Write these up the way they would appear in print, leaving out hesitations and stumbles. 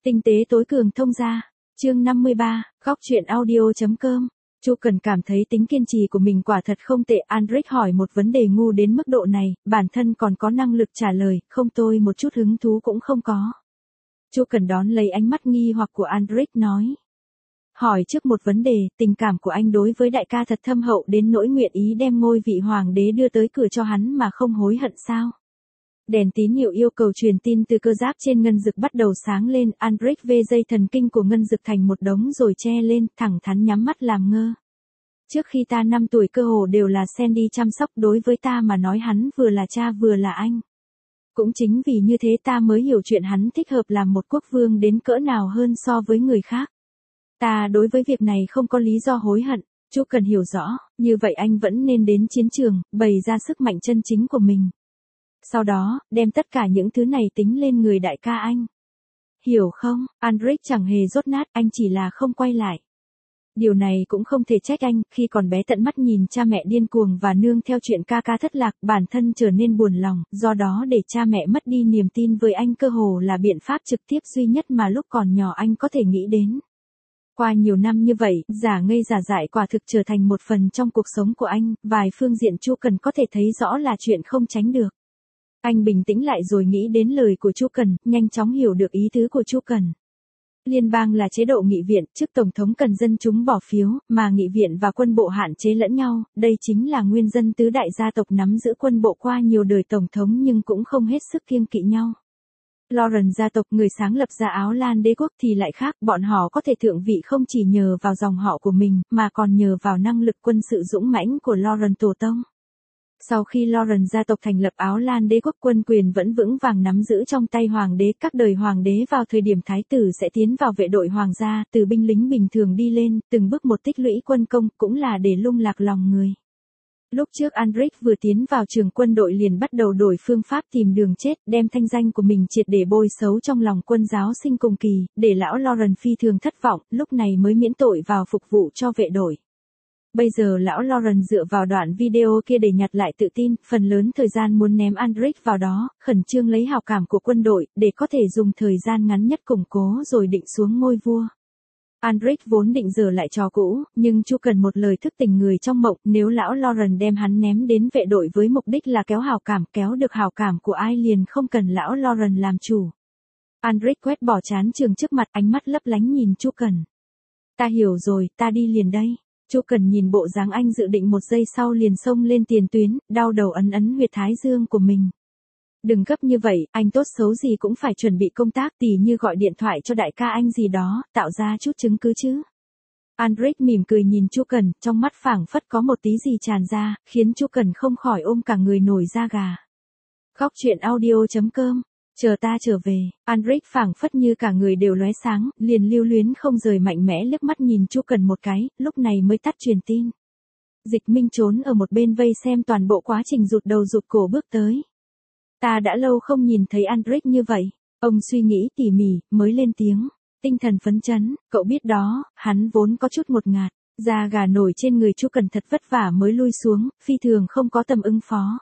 Tinh tế tối cường thông gia. Chương 53, góc truyện audio.com. Chu Cần cảm thấy tính kiên trì của mình quả thật không tệ. Andric hỏi một vấn đề ngu đến mức độ này, bản thân còn có năng lực trả lời, không tôi một chút hứng thú cũng không có. Chu Cần đón lấy ánh mắt nghi hoặc của Andric nói. Hỏi trước một vấn đề, tình cảm của anh đối với đại ca thật thâm hậu đến nỗi nguyện ý đem ngôi vị hoàng đế đưa tới cửa cho hắn mà không hối hận sao? Đèn tín hiệu yêu cầu truyền tin từ cơ giáp trên ngân dực bắt đầu sáng lên, Andric vê dây thần kinh của ngân dực thành một đống rồi che lên, thẳng thắn nhắm mắt làm ngơ. Trước khi ta 5 tuổi cơ hồ đều là Sandy chăm sóc, đối với ta mà nói hắn vừa là cha vừa là anh. Cũng chính vì như thế ta mới hiểu chuyện hắn thích hợp làm một quốc vương đến cỡ nào hơn so với người khác. Ta đối với việc này không có lý do hối hận. Chu Cần hiểu rõ, như vậy anh vẫn nên đến chiến trường, bày ra sức mạnh chân chính của mình. Sau đó, đem tất cả những thứ này tính lên người đại ca anh. Hiểu không, Andric chẳng hề dốt nát, anh chỉ là không quay lại. Điều này cũng không thể trách anh, khi còn bé tận mắt nhìn cha mẹ điên cuồng và nương theo chuyện ca ca thất lạc, bản thân trở nên buồn lòng, do đó để cha mẹ mất đi niềm tin với anh cơ hồ là biện pháp trực tiếp duy nhất mà lúc còn nhỏ anh có thể nghĩ đến. Qua nhiều năm như vậy, giả ngây giả dại quả thực trở thành một phần trong cuộc sống của anh, vài phương diện Chu Cần có thể thấy rõ là chuyện không tránh được. Anh bình tĩnh lại rồi nghĩ đến lời của Chu Cần, nhanh chóng hiểu được ý tứ của Chu Cần. Liên bang là chế độ nghị viện, trước tổng thống cần dân chúng bỏ phiếu, mà nghị viện và quân bộ hạn chế lẫn nhau, đây chính là nguyên dân tứ đại gia tộc nắm giữ quân bộ qua nhiều đời tổng thống nhưng cũng không hết sức kiêng kỵ nhau. Lauren gia tộc, người sáng lập ra Áo Lan đế quốc thì lại khác, bọn họ có thể thượng vị không chỉ nhờ vào dòng họ của mình, mà còn nhờ vào năng lực quân sự dũng mãnh của Lauren tổ tông. Sau khi Lauren gia tộc thành lập Áo Lan đế quốc, quân quyền vẫn vững vàng nắm giữ trong tay hoàng đế, các đời hoàng đế vào thời điểm thái tử sẽ tiến vào vệ đội hoàng gia, từ binh lính bình thường đi lên, từng bước một tích lũy quân công, cũng là để lung lạc lòng người. Lúc trước Andric vừa tiến vào trường quân đội liền bắt đầu đổi phương pháp tìm đường chết, đem thanh danh của mình triệt để bôi xấu trong lòng quân giáo sinh cùng kỳ, để lão Lauren phi thường thất vọng, lúc này mới miễn tội vào phục vụ cho vệ đội. Bây giờ lão Lauren dựa vào đoạn video kia để nhặt lại tự tin, phần lớn thời gian muốn ném Andric vào đó, khẩn trương lấy hào cảm của quân đội, để có thể dùng thời gian ngắn nhất củng cố rồi định xuống ngôi vua. Andric vốn định giở lại trò cũ, nhưng Chu Cần một lời thức tỉnh người trong mộng, nếu lão Lauren đem hắn ném đến vệ đội với mục đích là kéo hào cảm, kéo được hào cảm của ai liền không cần lão Lauren làm chủ. Andric quét bỏ chán trường trước mặt, ánh mắt lấp lánh nhìn Chu Cần. Ta hiểu rồi, ta đi liền đây. Chu Cần nhìn bộ dáng anh dự định một giây sau liền xông lên tiền tuyến, đau đầu ấn ấn huyệt thái dương của mình. Đừng gấp như vậy, anh tốt xấu gì cũng phải chuẩn bị công tác, tỉ như gọi điện thoại cho đại ca anh gì đó, tạo ra chút chứng cứ chứ. Andric mỉm cười nhìn Chu Cần, trong mắt phảng phất có một tí gì tràn ra, khiến Chu Cần không khỏi ôm cả người nổi da gà. Góc truyện audio.com. Chờ ta trở về, Andric phảng phất như cả người đều lóe sáng, liền lưu luyến không rời mạnh mẽ liếc mắt nhìn Chu Cần một cái, lúc này mới tắt truyền tin. Dịch Minh trốn ở một bên vây xem toàn bộ quá trình rụt đầu rụt cổ bước tới. Ta đã lâu không nhìn thấy Andric như vậy, ông suy nghĩ tỉ mỉ, mới lên tiếng, tinh thần phấn chấn, cậu biết đó, hắn vốn có chút ngột ngạt, da gà nổi trên người Chu Cần thật vất vả mới lui xuống, phi thường không có tầm ứng phó.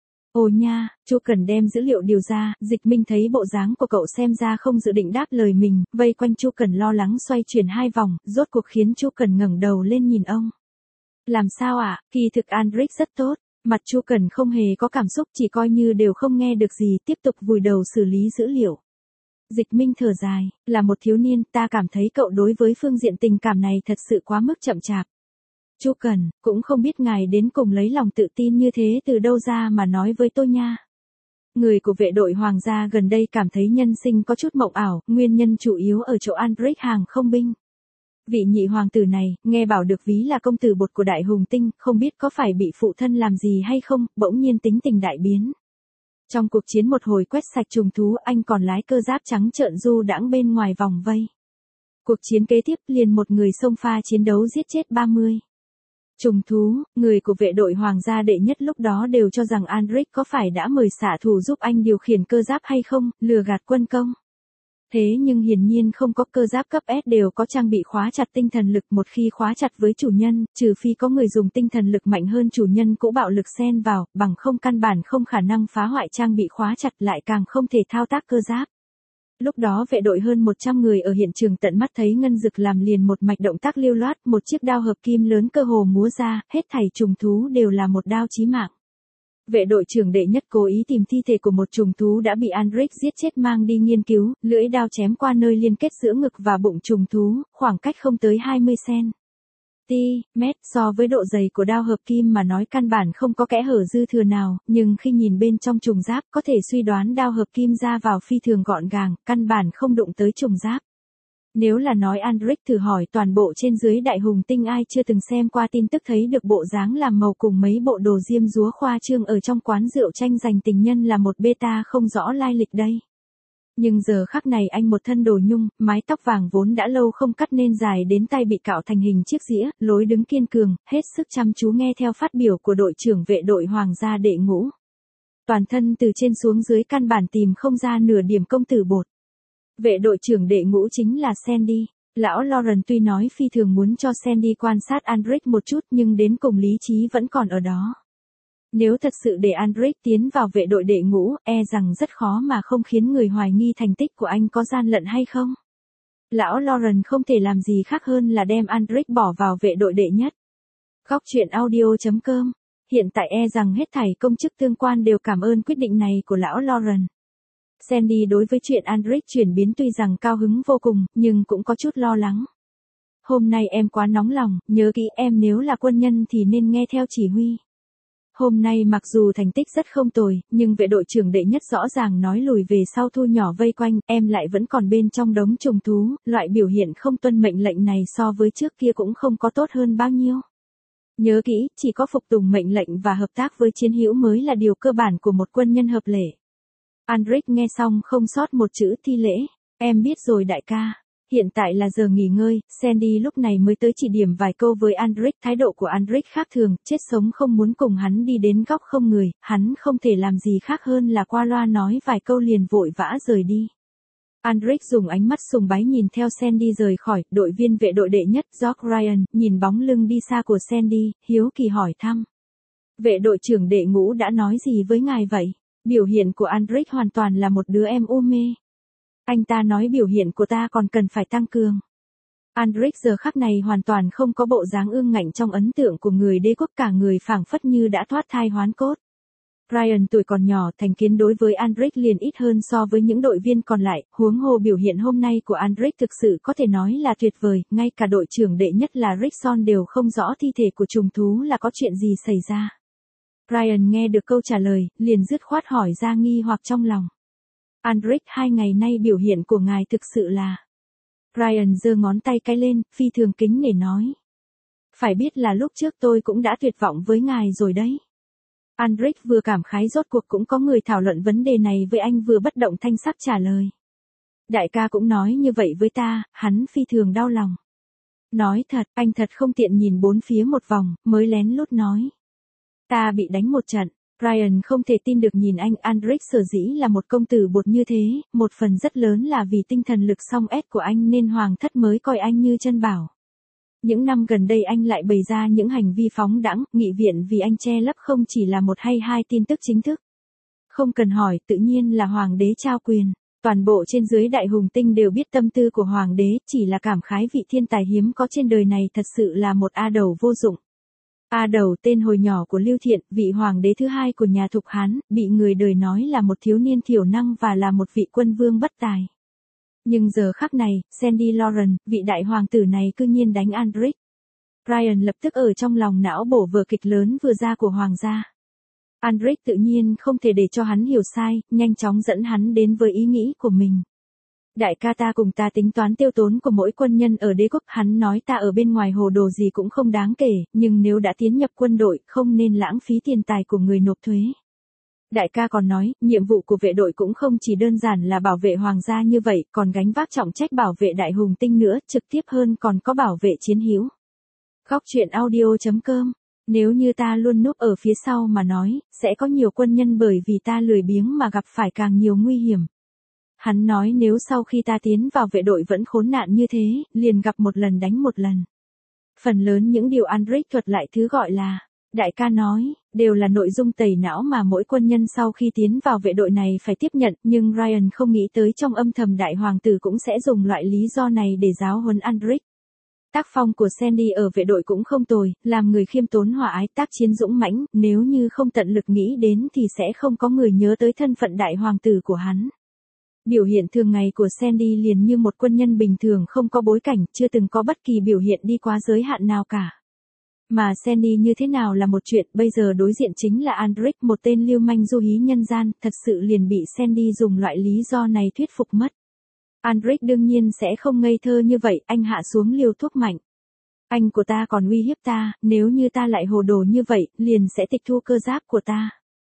Ồ nha, Chu Cần đem dữ liệu điều ra, Dịch Minh thấy bộ dáng của cậu xem ra không dự định đáp lời mình, vây quanh Chu Cần lo lắng xoay chuyển 2 vòng, rốt cuộc khiến Chu Cần ngẩng đầu lên nhìn ông. Làm sao ạ, kỳ thực Andric rất tốt, mặt Chu Cần không hề có cảm xúc, chỉ coi như đều không nghe được gì, tiếp tục vùi đầu xử lý dữ liệu. Dịch Minh thở dài, là một thiếu niên, ta cảm thấy cậu đối với phương diện tình cảm này thật sự quá mức chậm chạp. Chu Cần, cũng không biết ngài đến cùng lấy lòng tự tin như thế từ đâu ra mà nói với tôi nha. Người của vệ đội hoàng gia gần đây cảm thấy nhân sinh có chút mộng ảo, nguyên nhân chủ yếu ở chỗ Andric hàng không binh. Vị nhị hoàng tử này, nghe bảo được ví là công tử bột của đại hùng tinh, không biết có phải bị phụ thân làm gì hay không, bỗng nhiên tính tình đại biến. Trong cuộc chiến một hồi quét sạch trùng thú, anh còn lái cơ giáp trắng trợn du đãng bên ngoài vòng vây. Cuộc chiến kế tiếp liền một người xông pha chiến đấu giết chết 30. Trùng thú, người của vệ đội hoàng gia đệ nhất lúc đó đều cho rằng Andric có phải đã mời xạ thủ giúp anh điều khiển cơ giáp hay không, lừa gạt quân công. Thế nhưng hiển nhiên không có, cơ giáp cấp S đều có trang bị khóa chặt tinh thần lực, một khi khóa chặt với chủ nhân, trừ phi có người dùng tinh thần lực mạnh hơn chủ nhân cũ bạo lực xen vào, bằng không căn bản không khả năng phá hoại trang bị khóa chặt, lại càng không thể thao tác cơ giáp. Lúc đó vệ đội hơn 100 người ở hiện trường tận mắt thấy Ngân Dực làm liền một mạch động tác lưu loát, một chiếc đao hợp kim lớn cơ hồ múa ra, hết thảy trùng thú đều là một đao chí mạng. Vệ đội trưởng đệ nhất cố ý tìm thi thể của một trùng thú đã bị Andric giết chết mang đi nghiên cứu, lưỡi đao chém qua nơi liên kết giữa ngực và bụng trùng thú, khoảng cách không tới 20 cm, so với độ dày của đao hợp kim mà nói căn bản không có kẽ hở dư thừa nào, nhưng khi nhìn bên trong trùng giáp có thể suy đoán đao hợp kim ra vào phi thường gọn gàng, căn bản không đụng tới trùng giáp. Nếu là nói Andric thử hỏi toàn bộ trên dưới đại hùng tinh ai chưa từng xem qua tin tức thấy được bộ dáng làm màu cùng mấy bộ đồ diêm dúa khoa trương ở trong quán rượu tranh giành tình nhân là một beta không rõ lai lịch đây. Nhưng giờ khắc này anh một thân đồ nhung, mái tóc vàng vốn đã lâu không cắt nên dài đến tay bị cạo thành hình chiếc dĩa, lối đứng kiên cường, hết sức chăm chú nghe theo phát biểu của đội trưởng vệ đội Hoàng gia đệ ngũ. Toàn thân từ trên xuống dưới căn bản tìm không ra nửa điểm công tử bột. Vệ đội trưởng đệ ngũ chính là Sandy. Lão Lauren tuy nói phi thường muốn cho Sandy quan sát Andric một chút nhưng đến cùng lý trí vẫn còn ở đó. Nếu thật sự để Andric tiến vào vệ đội đệ ngũ, e rằng rất khó mà không khiến người hoài nghi thành tích của anh có gian lận hay không. Lão Lauren không thể làm gì khác hơn là đem Andric bỏ vào vệ đội đệ nhất. Góc truyện audio.com. Hiện tại e rằng hết thảy công chức tương quan đều cảm ơn quyết định này của lão Lauren. Sandy đối với chuyện Andric chuyển biến tuy rằng cao hứng vô cùng, nhưng cũng có chút lo lắng. Hôm nay em quá nóng lòng, nhớ kỹ em nếu là quân nhân thì nên nghe theo chỉ huy. Hôm nay mặc dù thành tích rất không tồi, nhưng vệ đội trưởng đệ nhất rõ ràng nói lùi về sau thu nhỏ vây quanh, em lại vẫn còn bên trong đống trùng thú, loại biểu hiện không tuân mệnh lệnh này so với trước kia cũng không có tốt hơn bao nhiêu. Nhớ kỹ, chỉ có phục tùng mệnh lệnh và hợp tác với chiến hữu mới là điều cơ bản của một quân nhân hợp lệ. Andric nghe xong không sót một chữ thi lễ. Em biết rồi đại ca. Hiện tại là giờ nghỉ ngơi, Sandy lúc này mới tới chỉ điểm vài câu với Andric. Thái độ của Andric khác thường, chết sống không muốn cùng hắn đi đến góc không người, hắn không thể làm gì khác hơn là qua loa nói vài câu liền vội vã rời đi. Andric dùng ánh mắt sùng bái nhìn theo Sandy rời khỏi, đội viên vệ đội đệ nhất George Ryan, nhìn bóng lưng đi xa của Sandy, hiếu kỳ hỏi thăm. Vệ đội trưởng đệ ngũ đã nói gì với ngài vậy? Biểu hiện của Andric hoàn toàn là một đứa em u mê. Anh ta nói biểu hiện của ta còn cần phải tăng cường. Andric giờ khắc này hoàn toàn không có bộ dáng ương ngạnh trong ấn tượng của người đế quốc, cả người phảng phất như đã thoát thai hoán cốt. Ryan tuổi còn nhỏ, thành kiến đối với Andric liền ít hơn so với những đội viên còn lại, huống hồ biểu hiện hôm nay của Andric thực sự có thể nói là tuyệt vời, ngay cả đội trưởng đệ nhất là Rickson đều không rõ thi thể của trùng thú là có chuyện gì xảy ra. Ryan nghe được câu trả lời, liền dứt khoát hỏi ra nghi hoặc trong lòng. Andric, 2 ngày nay biểu hiện của ngài thực sự là... Ryan giơ ngón tay cái lên, phi thường kính nể nói. Phải biết là lúc trước tôi cũng đã tuyệt vọng với ngài rồi đấy. Andric vừa cảm khái rốt cuộc cũng có người thảo luận vấn đề này với anh, vừa bất động thanh sắc trả lời. Đại ca cũng nói như vậy với ta, hắn phi thường đau lòng. Nói thật, anh thật không tiện nhìn bốn phía một vòng, mới lén lút nói. Ta bị đánh một trận. Ryan không thể tin được nhìn anh. Andric sở dĩ là một công tử bột như thế, một phần rất lớn là vì tinh thần lực song S của anh nên hoàng thất mới coi anh như chân bảo. Những năm gần đây anh lại bày ra những hành vi phóng đãng, nghị viện vì anh che lấp không chỉ là một hay hai tin tức chính thức. Không cần hỏi, tự nhiên là hoàng đế trao quyền. Toàn bộ trên dưới đại hùng tinh đều biết tâm tư của hoàng đế, chỉ là cảm khái vị thiên tài hiếm có trên đời này thật sự là một A Đầu vô dụng. A Đầu tên hồi nhỏ của Lưu Thiện, vị hoàng đế thứ hai của nhà Thục Hán, bị người đời nói là một thiếu niên thiểu năng và là một vị quân vương bất tài. Nhưng giờ khắc này, Sandy Lauren, vị đại hoàng tử này cư nhiên đánh Andric. Ryan lập tức ở trong lòng não bổ vở kịch lớn vừa ra của hoàng gia. Andric tự nhiên không thể để cho hắn hiểu sai, nhanh chóng dẫn hắn đến với ý nghĩ của mình. Đại ca, ta cùng ta tính toán tiêu tốn của mỗi quân nhân ở đế quốc, hắn nói ta ở bên ngoài hồ đồ gì cũng không đáng kể, nhưng nếu đã tiến nhập quân đội, không nên lãng phí tiền tài của người nộp thuế. Đại ca còn nói, nhiệm vụ của vệ đội cũng không chỉ đơn giản là bảo vệ hoàng gia như vậy, còn gánh vác trọng trách bảo vệ đại hùng tinh nữa, trực tiếp hơn còn có bảo vệ chiến hữu. Góc truyện audio.com. Nếu như ta luôn núp ở phía sau mà nói, sẽ có nhiều quân nhân bởi vì ta lười biếng mà gặp phải càng nhiều nguy hiểm. Hắn nói nếu sau khi ta tiến vào vệ đội vẫn khốn nạn như thế, liền gặp một lần đánh một lần. Phần lớn những điều Andric thuật lại thứ gọi là, đại ca nói, Đều là nội dung tẩy não mà mỗi quân nhân sau khi tiến vào vệ đội này phải tiếp nhận, nhưng Ryan không nghĩ tới trong âm thầm đại hoàng tử cũng sẽ dùng loại lý do này để giáo huấn Andric. Tác phong của Sandy ở vệ đội cũng không tồi, làm người khiêm tốn hòa ái, tác chiến dũng mãnh, nếu như không tận lực nghĩ đến thì sẽ không có người nhớ tới thân phận đại hoàng tử của hắn. Biểu hiện thường ngày của Sandy liền như một quân nhân bình thường không có bối cảnh, chưa từng có bất kỳ biểu hiện đi quá giới hạn nào cả. Mà Sandy như thế nào là một chuyện, bây giờ đối diện chính là Andric, một tên lưu manh du hí nhân gian, thật sự liền bị Sandy dùng loại lý do này thuyết phục mất. Andric đương nhiên sẽ không ngây thơ như vậy, anh hạ xuống liều thuốc mạnh. Anh của ta còn uy hiếp ta, nếu như ta lại hồ đồ như vậy, liền sẽ tịch thu cơ giáp của ta.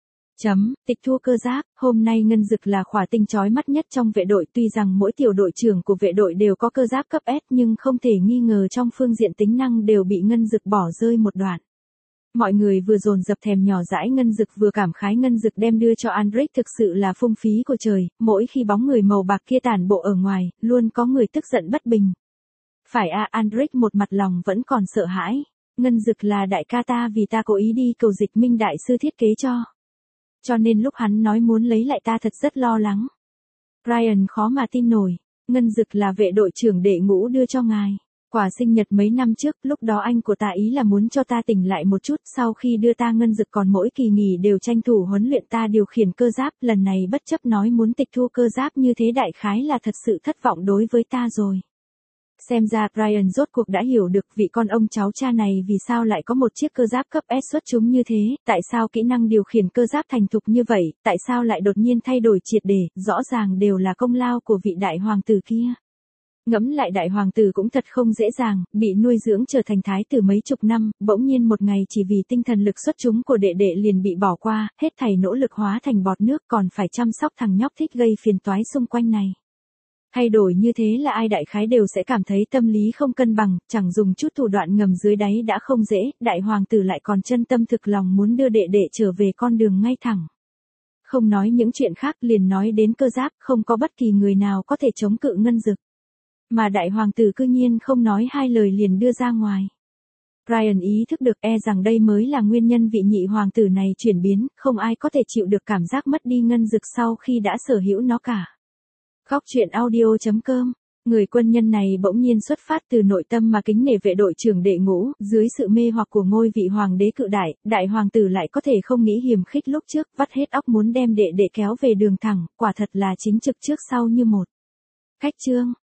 Tịch thu cơ giáp, hôm nay Ngân Dực là khỏa tinh chói mắt nhất trong vệ đội, tuy rằng mỗi tiểu đội trưởng của vệ đội đều có cơ giáp cấp S nhưng không thể nghi ngờ trong phương diện tính năng đều bị Ngân Dực bỏ rơi một đoạn. Mọi người vừa dồn dập thèm nhỏ dãi Ngân Dực vừa cảm khái Ngân Dực đem đưa cho Andric thực sự là phung phí của trời, mỗi khi bóng người màu bạc kia tản bộ ở ngoài, luôn có người tức giận bất bình. Phải à, Andric một mặt lòng vẫn còn sợ hãi. Ngân Dực là đại ca ta vì ta cố ý đi cầu Dịch Minh đại sư thiết kế cho. Cho nên lúc hắn nói muốn lấy lại ta thật rất lo lắng. Ryan khó mà tin nổi, Ngân Dực là vệ đội trưởng đệ ngũ đưa cho ngài. Quả sinh nhật mấy năm trước, lúc đó anh của ta ý là muốn cho ta tỉnh lại một chút, sau khi đưa ta Ngân Dực còn mỗi kỳ nghỉ đều tranh thủ huấn luyện ta điều khiển cơ giáp, lần này bất chấp nói muốn tịch thu cơ giáp như thế đại khái là thật sự thất vọng đối với ta rồi. Xem ra Ryan rốt cuộc đã hiểu được vị con ông cháu cha này vì sao lại có một chiếc cơ giáp cấp S xuất chúng như thế, tại sao kỹ năng điều khiển cơ giáp thành thục như vậy, tại sao lại đột nhiên thay đổi triệt để, rõ ràng đều là công lao của vị đại hoàng tử kia. Ngẫm lại đại hoàng tử cũng thật không dễ dàng, bị nuôi dưỡng trở thành thái tử mấy chục năm, bỗng nhiên một ngày chỉ vì tinh thần lực xuất chúng của đệ đệ liền bị bỏ qua, hết thảy nỗ lực hóa thành bọt nước còn phải chăm sóc thằng nhóc thích gây phiền toái xung quanh này. Thay đổi như thế là ai đại khái đều sẽ cảm thấy tâm lý không cân bằng, chẳng dùng chút thủ đoạn ngầm dưới đáy đã không dễ, đại hoàng tử lại còn chân tâm thực lòng muốn đưa đệ đệ trở về con đường ngay thẳng. Không nói những chuyện khác liền nói đến cơ giáp, không có bất kỳ người nào có thể chống cự Ngân Dực. Mà đại hoàng tử cư nhiên không nói hai lời liền đưa ra ngoài. Ryan ý thức được rằng đây mới là nguyên nhân vị nhị hoàng tử này chuyển biến, không ai có thể chịu được cảm giác mất đi Ngân Dực sau khi đã sở hữu nó cả. Góc truyện audio.com. Người quân nhân này bỗng nhiên xuất phát từ nội tâm mà kính nể vệ đội trưởng đệ ngũ, dưới sự mê hoặc của ngôi vị hoàng đế cự đại, đại hoàng tử lại có thể không nghĩ hiềm khích lúc trước, vắt hết óc muốn đem đệ đệ kéo về đường thẳng, quả thật là chính trực trước sau như một. Khách chương.